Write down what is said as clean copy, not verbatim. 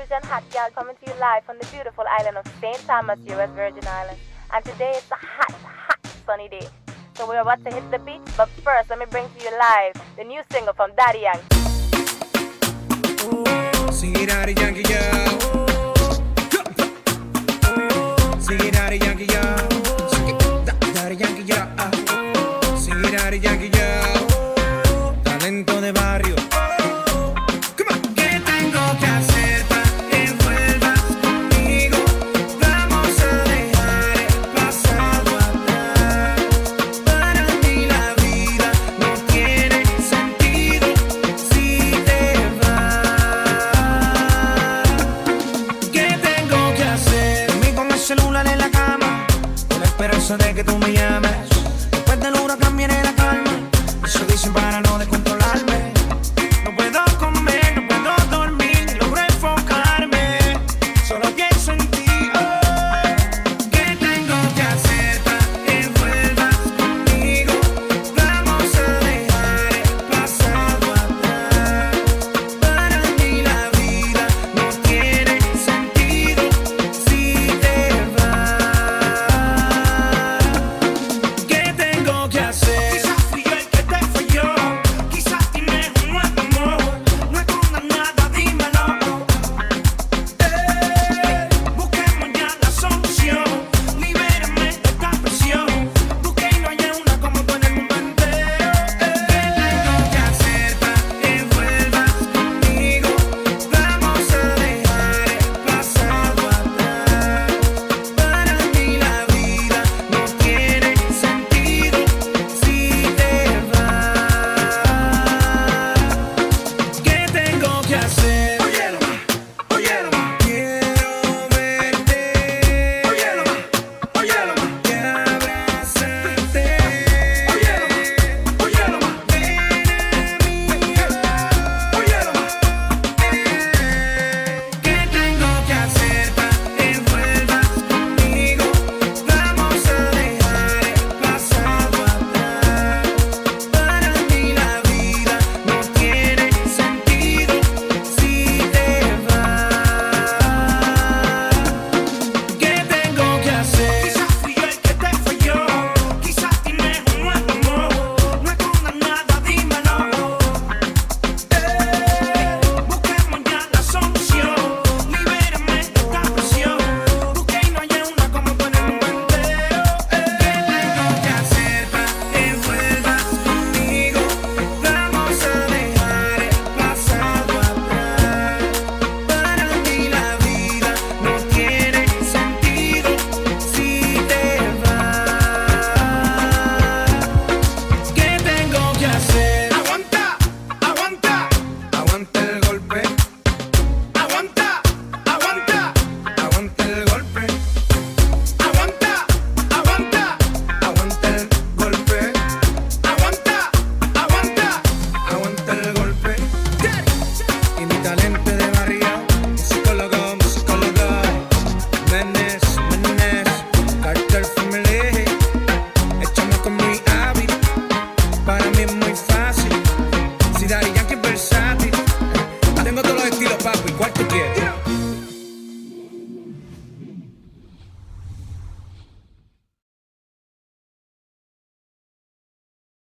Asian hot gal coming to you live from the beautiful island of St. Thomas, U.S. Virgin Islands. And today it's a hot, hot sunny day. So we're about to hit the beach, but first let me bring to you live the new single from Daddy Yankee. Sing it, Daddy Yankee, yeah. Sing it, Daddy Yankee, yeah. Daddy Yankee, yeah. Sing it, Daddy Yankee, yeah.